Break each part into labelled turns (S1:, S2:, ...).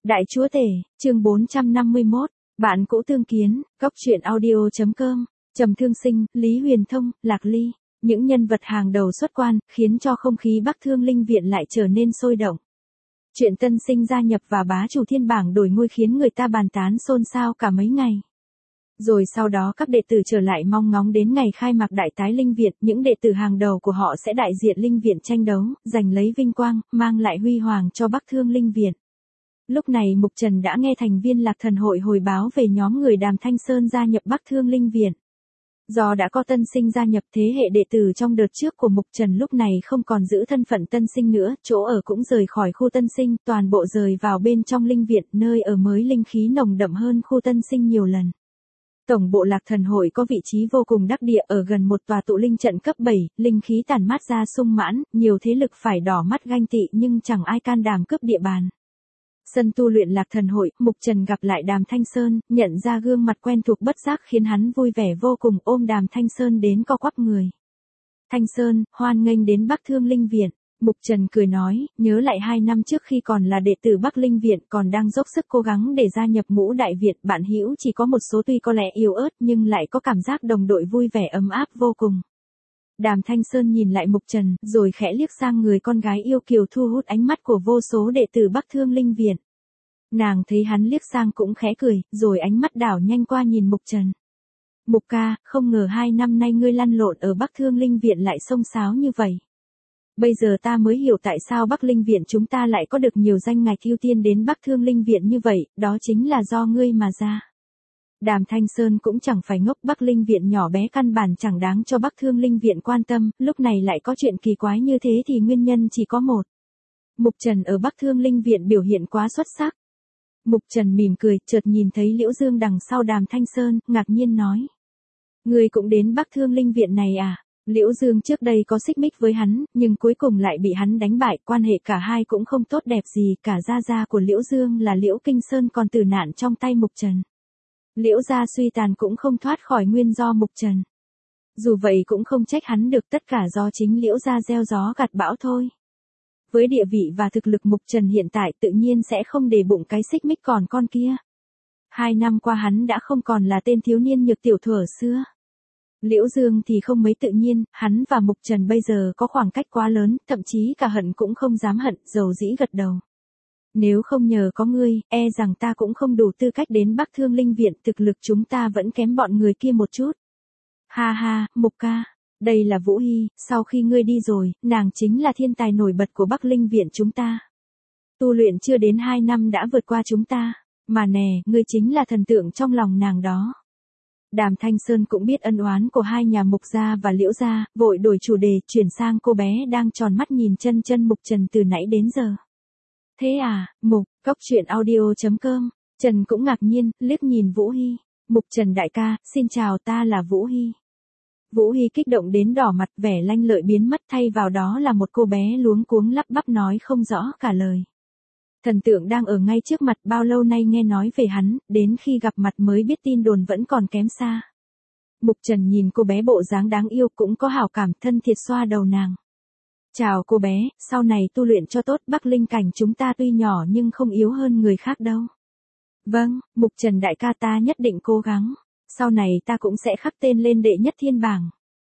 S1: Đại chúa tể, chương 451, bạn cũ tương kiến, góc truyện audio.com, Trầm Thương Sinh, Lý Huyền Thông, Lạc Ly, những nhân vật hàng đầu xuất quan, khiến cho không khí Bắc Thương Linh Viện lại trở nên sôi động. Chuyện tân sinh gia nhập và bá chủ thiên bảng đổi ngôi khiến người ta bàn tán xôn xao cả mấy ngày. Rồi sau đó các đệ tử trở lại mong ngóng đến ngày khai mạc đại tái Linh Viện, những đệ tử hàng đầu của họ sẽ đại diện Linh Viện tranh đấu, giành lấy vinh quang, mang lại huy hoàng cho Bắc Thương Linh Viện. Lúc này Mục Trần đã nghe thành viên Lạc Thần hội hồi báo về nhóm người Đàm Thanh Sơn gia nhập Bắc Thương Linh Viện. Do đã có tân sinh gia nhập, thế hệ đệ tử trong đợt trước của Mục Trần lúc này không còn giữ thân phận tân sinh nữa, chỗ ở cũng rời khỏi khu tân sinh, toàn bộ rời vào bên trong Linh Viện, nơi ở mới linh khí nồng đậm hơn khu tân sinh nhiều lần. Tổng bộ Lạc Thần hội có vị trí vô cùng đắc địa ở gần một tòa tụ linh trận cấp 7, linh khí tản mát ra sung mãn, nhiều thế lực phải đỏ mắt ganh tị nhưng chẳng ai can đảm cướp địa bàn. Sân tu luyện Lạc Thần hội, Mục Trần gặp lại Đàm Thanh Sơn, nhận ra gương mặt quen thuộc bất giác khiến hắn vui vẻ vô cùng, ôm Đàm Thanh Sơn đến co quắp người. Thanh Sơn, hoan nghênh đến Bắc Thương Linh Viện. Mục Trần cười nói, nhớ lại 2 năm trước khi còn là đệ tử Bắc Linh Viện còn đang dốc sức cố gắng để gia nhập ngũ đại viện, bạn hữu chỉ có một số tuy có lẽ yếu ớt nhưng lại có cảm giác đồng đội vui vẻ ấm áp vô cùng. Đàm Thanh Sơn nhìn lại Mục Trần, rồi khẽ liếc sang người con gái yêu kiều thu hút ánh mắt của vô số đệ tử Bắc Thương Linh Viện. Nàng thấy hắn liếc sang cũng khẽ cười, rồi ánh mắt đảo nhanh qua nhìn Mục Trần. Mục ca, không ngờ 2 năm nay ngươi lăn lộn ở Bắc Thương Linh Viện lại xông xáo như vậy. Bây giờ ta mới hiểu tại sao Bắc Linh Viện chúng ta lại có được nhiều danh ngạch ưu tiên đến Bắc Thương Linh Viện như vậy, đó chính là do ngươi mà ra. Đàm Thanh Sơn cũng chẳng phải ngốc, Bắc Linh Viện nhỏ bé căn bản chẳng đáng cho Bắc Thương Linh Viện quan tâm, lúc này lại có chuyện kỳ quái như thế thì nguyên nhân chỉ có một. Mục Trần ở Bắc Thương Linh Viện biểu hiện quá xuất sắc. Mục Trần mỉm cười, chợt nhìn thấy Liễu Dương đằng sau Đàm Thanh Sơn, ngạc nhiên nói. Ngươi cũng đến Bắc Thương Linh Viện này à? Liễu Dương trước đây có xích mích với hắn, nhưng cuối cùng lại bị hắn đánh bại, quan hệ cả hai cũng không tốt đẹp gì, cả gia gia của Liễu Dương là Liễu Kinh Sơn còn tử nạn trong tay Mục Trần. Liễu gia suy tàn cũng không thoát khỏi nguyên do Mục Trần. Dù vậy cũng không trách hắn được, tất cả do chính Liễu gia gieo gió gặt bão thôi. Với địa vị và thực lực Mục Trần hiện tại tự nhiên sẽ không để bụng cái xích mích còn con kia. 2 năm qua hắn đã không còn là tên thiếu niên nhược tiểu thuở xưa. Liễu Dương thì không mấy tự nhiên, hắn và Mục Trần bây giờ có khoảng cách quá lớn, thậm chí cả hận cũng không dám hận, dầu dĩ gật đầu. Nếu không nhờ có ngươi, e rằng ta cũng không đủ tư cách đến Bắc Thương Linh Viện, thực lực chúng ta vẫn kém bọn người kia một chút. Ha ha, Mục ca, đây là Vũ Hy, sau khi ngươi đi rồi, nàng chính là thiên tài nổi bật của Bắc Linh Viện chúng ta. Tu luyện chưa đến 2 năm đã vượt qua chúng ta, mà nè, ngươi chính là thần tượng trong lòng nàng đó. Đàm Thanh Sơn cũng biết ân oán của hai nhà Mục gia và Liễu gia, vội đổi chủ đề, chuyển sang cô bé đang tròn mắt nhìn chân Mục Trần từ nãy đến giờ. Thế à, Mục, góc truyện audio.com, Trần cũng ngạc nhiên, liếc nhìn Vũ Hy. Mục Trần đại ca, xin chào, ta là Vũ Hy. Vũ Hy kích động đến đỏ mặt, vẻ lanh lợi biến mất, thay vào đó là một cô bé luống cuống lắp bắp nói không rõ cả lời. Thần tượng đang ở ngay trước mặt, bao lâu nay nghe nói về hắn, đến khi gặp mặt mới biết tin đồn vẫn còn kém xa. Mục Trần nhìn cô bé bộ dáng đáng yêu cũng có hảo cảm, thân thiệt xoa đầu nàng. Chào cô bé, sau này tu luyện cho tốt, Bắc Linh cảnh chúng ta tuy nhỏ nhưng không yếu hơn người khác đâu. Vâng, Mục Trần đại ca ta nhất định cố gắng, sau này ta cũng sẽ khắc tên lên đệ nhất thiên bảng.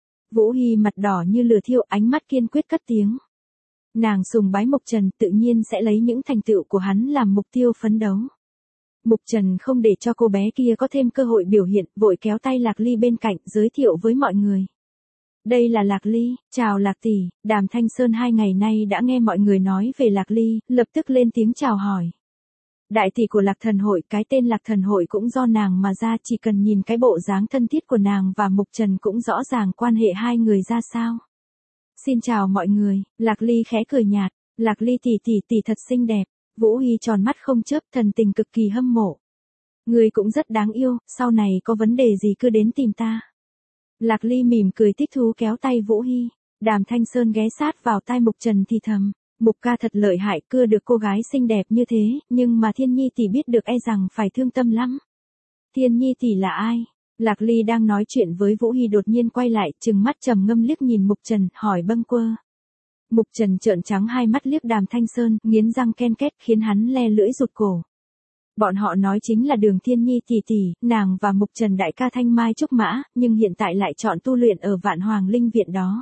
S1: Vũ Hy mặt đỏ như lửa thiêu, ánh mắt kiên quyết cất tiếng. Nàng sùng bái Mục Trần, tự nhiên sẽ lấy những thành tựu của hắn làm mục tiêu phấn đấu. Mục Trần không để cho cô bé kia có thêm cơ hội biểu hiện, vội kéo tay Lạc Ly bên cạnh, giới thiệu với mọi người. Đây là Lạc Ly, chào Lạc tỷ. Đàm Thanh Sơn 2 ngày nay đã nghe mọi người nói về Lạc Ly, lập tức lên tiếng chào hỏi. Đại tỷ của Lạc Thần hội, cái tên Lạc Thần hội cũng do nàng mà ra, chỉ cần nhìn cái bộ dáng thân thiết của nàng và Mục Trần cũng rõ ràng quan hệ hai người ra sao. Xin chào mọi người, Lạc Ly khẽ cười nhạt, Lạc Ly tỷ thật xinh đẹp. Vũ Hy tròn mắt không chớp, thần tình cực kỳ hâm mộ. Người cũng rất đáng yêu, sau này có vấn đề gì cứ đến tìm ta. Lạc Ly mỉm cười thích thú kéo tay Vũ Hy. Đàm Thanh Sơn ghé sát vào tai Mục Trần thì thầm, Mục ca thật lợi hại, cưa được cô gái xinh đẹp như thế, nhưng mà Thiên Nhi tỷ biết được e rằng phải thương tâm lắm. Thiên Nhi tỷ là ai? Lạc Ly đang nói chuyện với Vũ Hy đột nhiên quay lại, trừng mắt trầm ngâm liếc nhìn Mục Trần, hỏi bâng quơ. Mục Trần trợn trắng hai mắt liếc Đàm Thanh Sơn, nghiến răng ken két khiến hắn le lưỡi rụt cổ. Bọn họ nói chính là Đường Thiên Nhi tỷ tỷ, nàng và Mục Trần đại ca thanh mai trúc mã, nhưng hiện tại lại chọn tu luyện ở Vạn Hoàng Linh Viện đó.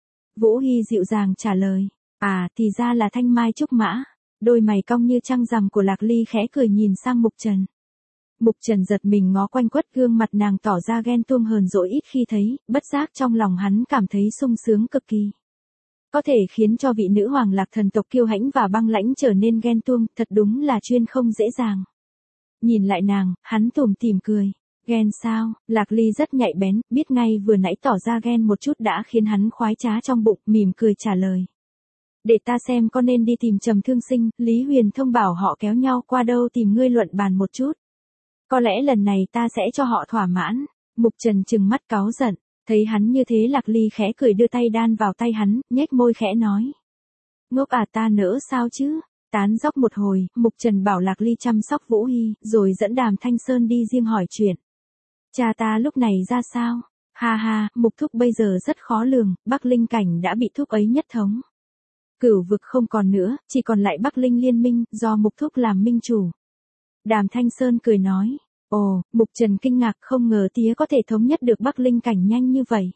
S1: Vũ Hy dịu dàng trả lời, à thì ra là thanh mai trúc mã. Đôi mày cong như trăng rằm của Lạc Ly khẽ cười nhìn sang Mục Trần. Mục Trần giật mình ngó quanh quất gương mặt nàng tỏ ra ghen tuông hờn dỗi ít khi thấy, bất giác trong lòng hắn cảm thấy sung sướng cực kỳ. Có thể khiến cho vị nữ hoàng Lạc thần tộc kiêu hãnh và băng lãnh trở nên ghen tuông, thật đúng là chuyên không dễ dàng. Nhìn lại nàng, hắn tủm tỉm cười. Ghen sao? Lạc Ly rất nhạy bén, biết ngay vừa nãy tỏ ra ghen một chút đã khiến hắn khoái trá trong bụng, mỉm cười trả lời. Để ta xem có nên đi tìm Trầm Thương Sinh, Lý Huyền Thông bảo họ kéo nhau qua đâu tìm ngươi luận bàn một chút. Có lẽ lần này ta sẽ cho họ thỏa mãn. Mục Trần trừng mắt cáu giận, thấy hắn như thế Lạc Ly khẽ cười đưa tay đan vào tay hắn, nhếch môi khẽ nói. Ngốc à, ta nỡ sao chứ? Tán dóc một hồi, Mục Trần bảo Lạc Ly chăm sóc Vũ Hy, rồi dẫn Đàm Thanh Sơn đi riêng hỏi chuyện. Cha ta lúc này ra sao? Ha ha, Mục thúc bây giờ rất khó lường, Bắc Linh cảnh đã bị thúc ấy nhất thống. Cửu vực không còn nữa, chỉ còn lại Bắc Linh liên minh, do Mục thúc làm minh chủ. Đàm Thanh Sơn cười nói. Ồ, Mục Trần kinh ngạc, không ngờ tía có thể thống nhất được Bắc Linh cảnh nhanh như vậy.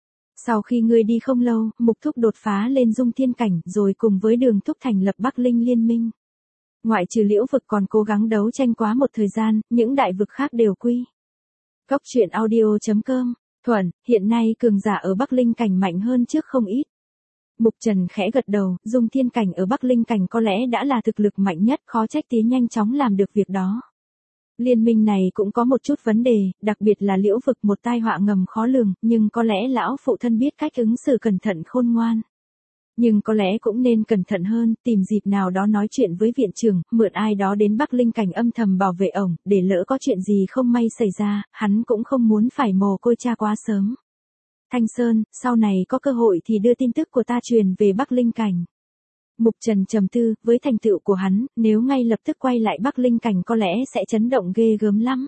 S1: Sau khi ngươi đi không lâu, Mục thúc đột phá lên Dung Thiên cảnh, rồi cùng với Đường thúc thành lập Bắc Linh liên minh. Ngoại trừ Liễu vực còn cố gắng đấu tranh quá một thời gian, những đại vực khác đều quy. Cốc truyện audio.com. Thuận, hiện nay cường giả ở Bắc Linh cảnh mạnh hơn trước không ít. Mục Trần khẽ gật đầu, Dung Thiên cảnh ở Bắc Linh cảnh có lẽ đã là thực lực mạnh nhất, khó trách tía nhanh chóng làm được việc đó. Liên minh này cũng có một chút vấn đề, đặc biệt là Liễu vực một tai họa ngầm khó lường, nhưng có lẽ lão phụ thân biết cách ứng xử cẩn thận khôn ngoan. Nhưng có lẽ cũng nên cẩn thận hơn, tìm dịp nào đó nói chuyện với viện trưởng, mượn ai đó đến Bắc Linh cảnh âm thầm bảo vệ ổng, để lỡ có chuyện gì không may xảy ra, hắn cũng không muốn phải mồ côi cha quá sớm. Thanh Sơn, sau này có cơ hội thì đưa tin tức của ta truyền về Bắc Linh cảnh. Mục Trần trầm tư, với thành tựu của hắn, nếu ngay lập tức quay lại Bắc Linh cảnh có lẽ sẽ chấn động ghê gớm lắm.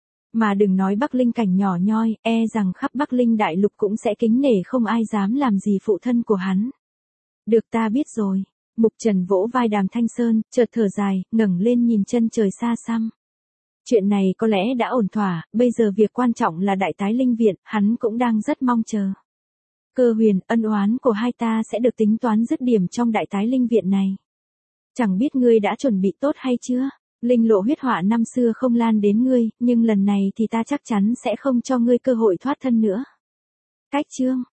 S1: Mà đừng nói Bắc Linh cảnh nhỏ nhoi, e rằng khắp Bắc Linh đại lục cũng sẽ kính nể không ai dám làm gì phụ thân của hắn. Được, ta biết rồi. Mục Trần vỗ vai Đàm Thanh Sơn, chợt thở dài, ngẩng lên nhìn chân trời xa xăm. Chuyện này có lẽ đã ổn thỏa, bây giờ việc quan trọng là Đại Tái Linh Viện, hắn cũng đang rất mong chờ. Cơ Huyền, ân oán của hai ta sẽ được tính toán dứt điểm trong Đại Tái Linh Viện này. Chẳng biết ngươi đã chuẩn bị tốt hay chưa? Linh lộ huyết họa năm xưa không lan đến ngươi, nhưng lần này thì ta chắc chắn sẽ không cho ngươi cơ hội thoát thân nữa. Cách chương